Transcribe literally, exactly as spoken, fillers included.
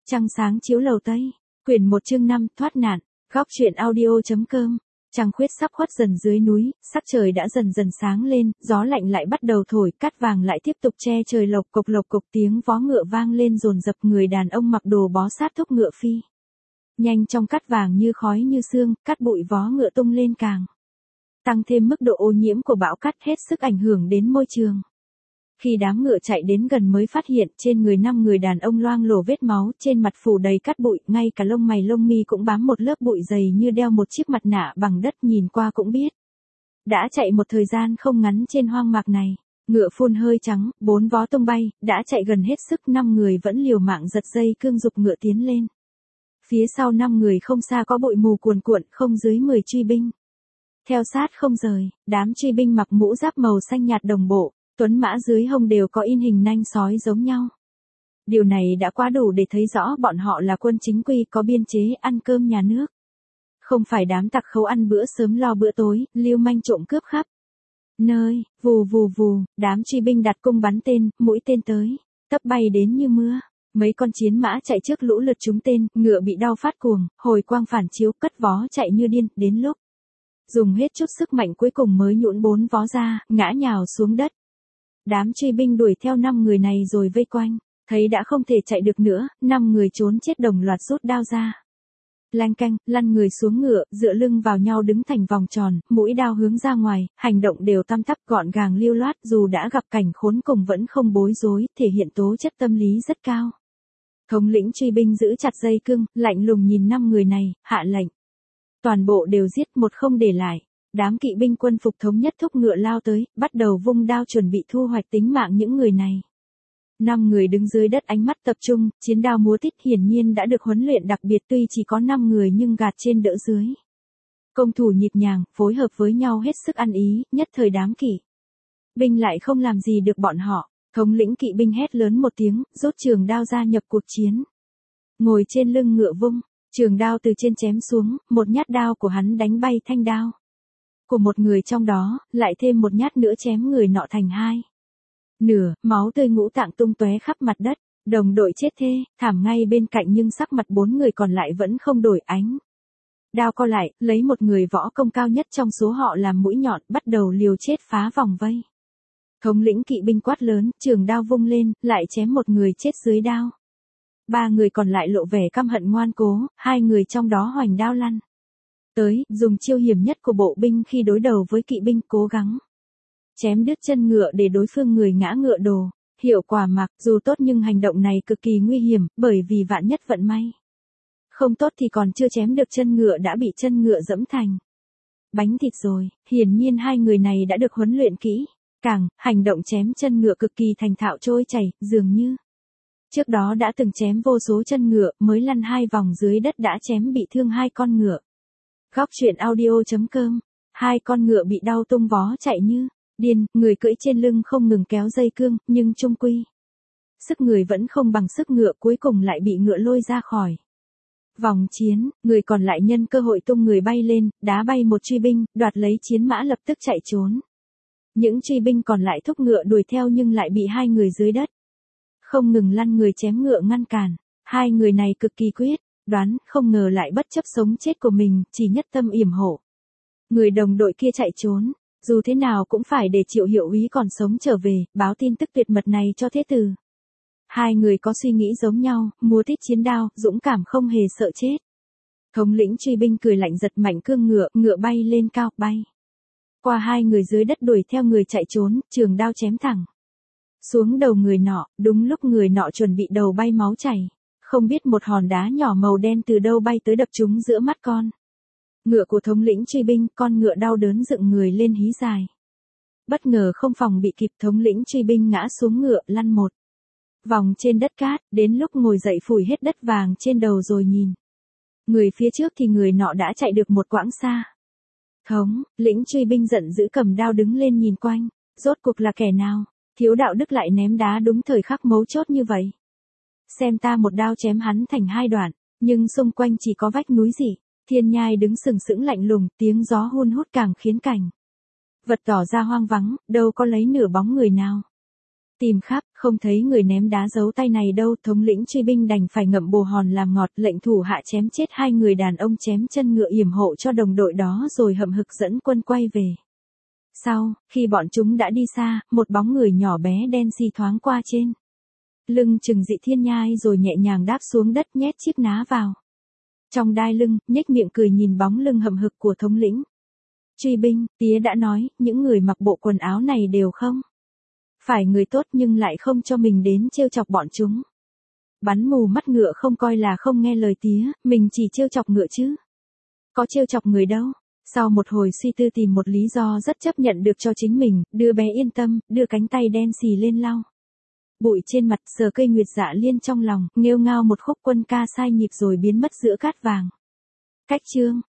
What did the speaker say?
Trăng sáng chiếu lầu Tây, quyển một chương năm, thoát nạn, góc truyện audio.com. Trăng khuyết sắp khuất dần dưới núi, sắc trời đã dần dần sáng lên, gió lạnh lại bắt đầu thổi, cát vàng lại tiếp tục che trời, lộc cộc lộc cộc tiếng vó ngựa vang lên dồn dập, người đàn ông mặc đồ bó sát thúc ngựa phi. Nhanh trong cát vàng như khói như sương, cát bụi vó ngựa tung lên càng tăng thêm mức độ ô nhiễm của bão cát, hết sức ảnh hưởng đến môi trường. Khi đám ngựa chạy đến gần mới phát hiện trên người năm người đàn ông loang lổ vết máu, trên mặt phủ đầy cát bụi, ngay cả lông mày lông mi cũng bám một lớp bụi dày như đeo một chiếc mặt nạ bằng đất, nhìn qua cũng biết. Đã chạy một thời gian không ngắn trên hoang mạc này, ngựa phun hơi trắng, bốn vó tung bay, đã chạy gần hết sức, năm người vẫn liều mạng giật dây cương giục ngựa tiến lên. Phía sau năm người không xa có bụi mù cuồn cuộn, không dưới mười truy binh. Theo sát không rời, đám truy binh mặc mũ giáp màu xanh nhạt đồng bộ. Tuấn mã dưới hông đều có in hình nanh sói giống nhau. Điều này đã quá đủ để thấy rõ bọn họ là quân chính quy, có biên chế, ăn cơm nhà nước. Không phải đám tặc khấu ăn bữa sớm lo bữa tối, lưu manh trộm cướp khắp nơi. Vù vù vù, đám truy binh đặt cung bắn tên, mũi tên tới tấp bay đến như mưa. Mấy con chiến mã chạy trước lũ lượt trúng tên, ngựa bị đau phát cuồng, hồi quang phản chiếu, cất vó chạy như điên. Đến lúc dùng hết chút sức mạnh cuối cùng mới nhũn bốn vó ra, ngã nhào xuống đất. Đám truy binh đuổi theo năm người này rồi vây quanh, thấy đã không thể chạy được nữa, năm người trốn chết đồng loạt rút đao ra. Lanh canh, lăn người xuống ngựa, dựa lưng vào nhau đứng thành vòng tròn, mũi đao hướng ra ngoài, hành động đều tăm tắp gọn gàng lưu loát, dù đã gặp cảnh khốn cùng vẫn không bối rối, thể hiện tố chất tâm lý rất cao. Thống lĩnh truy binh giữ chặt dây cương, lạnh lùng nhìn năm người này, hạ lệnh. Toàn bộ đều giết, một không để lại. Đám kỵ binh quân phục thống nhất thúc ngựa lao tới, bắt đầu vung đao chuẩn bị thu hoạch tính mạng những người này. Năm người đứng dưới đất ánh mắt tập trung, chiến đao múa tít, hiển nhiên đã được huấn luyện đặc biệt, tuy chỉ có năm người nhưng gạt trên đỡ dưới. Công thủ nhịp nhàng, phối hợp với nhau hết sức ăn ý, nhất thời đám kỵ binh lại không làm gì được bọn họ. Thống lĩnh kỵ binh hét lớn một tiếng, rút trường đao ra nhập cuộc chiến. Ngồi trên lưng ngựa vung, trường đao từ trên chém xuống, một nhát đao của hắn đánh bay thanh đao của một người trong đó, lại thêm một nhát nữa chém người nọ thành hai nửa, máu tươi ngũ tạng tung tóe khắp mặt đất. Đồng đội chết thê thảm ngay bên cạnh, nhưng sắc mặt bốn người còn lại vẫn không đổi ánh. Đao co lại, lấy một người võ công cao nhất trong số họ làm mũi nhọn, bắt đầu liều chết phá vòng vây. Thống lĩnh kỵ binh quát lớn, trường đao vung lên, lại chém một người chết dưới đao. Ba người còn lại lộ vẻ căm hận ngoan cố, hai người trong đó hoành đao lăn tới, dùng chiêu hiểm nhất của bộ binh khi đối đầu với kỵ binh, cố gắng chém đứt chân ngựa để đối phương người ngã ngựa đổ. Hiệu quả mặc dù tốt nhưng hành động này cực kỳ nguy hiểm, bởi vì vạn nhất vận may không tốt thì còn chưa chém được chân ngựa đã bị chân ngựa dẫm thành bánh thịt rồi. Hiển nhiên hai người này đã được huấn luyện kỹ càng, hành động chém chân ngựa cực kỳ thành thạo trôi chảy, dường như trước đó đã từng chém vô số chân ngựa, mới lăn hai vòng dưới đất đã chém bị thương hai con ngựa. Góc truyện audio.com. Hai con ngựa bị đau tung vó chạy như điên, người cưỡi trên lưng không ngừng kéo dây cương, nhưng chung quy sức người vẫn không bằng sức ngựa, cuối cùng lại bị ngựa lôi ra khỏi vòng chiến. Người còn lại nhân cơ hội tung người bay lên, đá bay một truy binh, đoạt lấy chiến mã lập tức chạy trốn. Những truy binh còn lại thúc ngựa đuổi theo nhưng lại bị hai người dưới đất không ngừng lăn người chém ngựa ngăn cản. Hai người này cực kỳ quyết đoán, không ngờ lại bất chấp sống chết của mình, chỉ nhất tâm yểm hộ người đồng đội kia chạy trốn. Dù thế nào cũng phải để Triệu Hiệu úy còn sống trở về, báo tin tức tuyệt mật này cho Thế Tử. Hai người có suy nghĩ giống nhau, múa tít chiến đao, dũng cảm không hề sợ chết. Thống lĩnh truy binh cười lạnh giật mạnh cương ngựa, ngựa bay lên cao, bay qua hai người dưới đất đuổi theo người chạy trốn, trường đao chém thẳng xuống đầu người nọ. Đúng lúc người nọ chuẩn bị đầu bay máu chảy, không biết một hòn đá nhỏ màu đen từ đâu bay tới đập trúng giữa mắt con ngựa của thống lĩnh truy binh. Con ngựa đau đớn dựng người lên hí dài. Bất ngờ không phòng bị kịp, thống lĩnh truy binh ngã xuống ngựa, lăn một vòng trên đất cát, đến lúc ngồi dậy phủi hết đất vàng trên đầu rồi nhìn người phía trước thì người nọ đã chạy được một quãng xa. Thống lĩnh truy binh giận dữ cầm đao đứng lên nhìn quanh, rốt cuộc là kẻ nào thiếu đạo đức lại ném đá đúng thời khắc mấu chốt như vậy. Xem ta một đao chém hắn thành hai đoạn. Nhưng xung quanh chỉ có vách núi dị, thiên nhai đứng sừng sững lạnh lùng, tiếng gió hun hút càng khiến cảnh vật tỏ ra hoang vắng, đâu có lấy nửa bóng người nào. Tìm khắp, không thấy người ném đá giấu tay này đâu, thống lĩnh truy binh đành phải ngậm bồ hòn làm ngọt, lệnh thủ hạ chém chết hai người đàn ông chém chân ngựa yểm hộ cho đồng đội đó rồi hậm hực dẫn quân quay về. Sau, khi bọn chúng đã đi xa, một bóng người nhỏ bé đen xì thoáng qua trên lưng Trừng Dị Thiên Nhai rồi nhẹ nhàng đáp xuống đất nhét chiếc ná vào trong đai lưng, nhếch miệng cười nhìn bóng lưng hậm hực của thống lĩnh truy binh. Tía đã nói, những người mặc bộ quần áo này đều không phải người tốt nhưng lại không cho mình đến trêu chọc bọn chúng. Bắn mù mắt ngựa không coi là không nghe lời tía, mình chỉ trêu chọc ngựa chứ có trêu chọc người đâu. Sau một hồi suy tư tìm một lý do rất chấp nhận được cho chính mình, đứa bé yên tâm, đưa cánh tay đen xì lên lau bụi trên mặt, sờ cây nguyệt dạ liên trong lòng, nghêu ngao một khúc quân ca sai nhịp rồi biến mất giữa cát vàng. Cách chương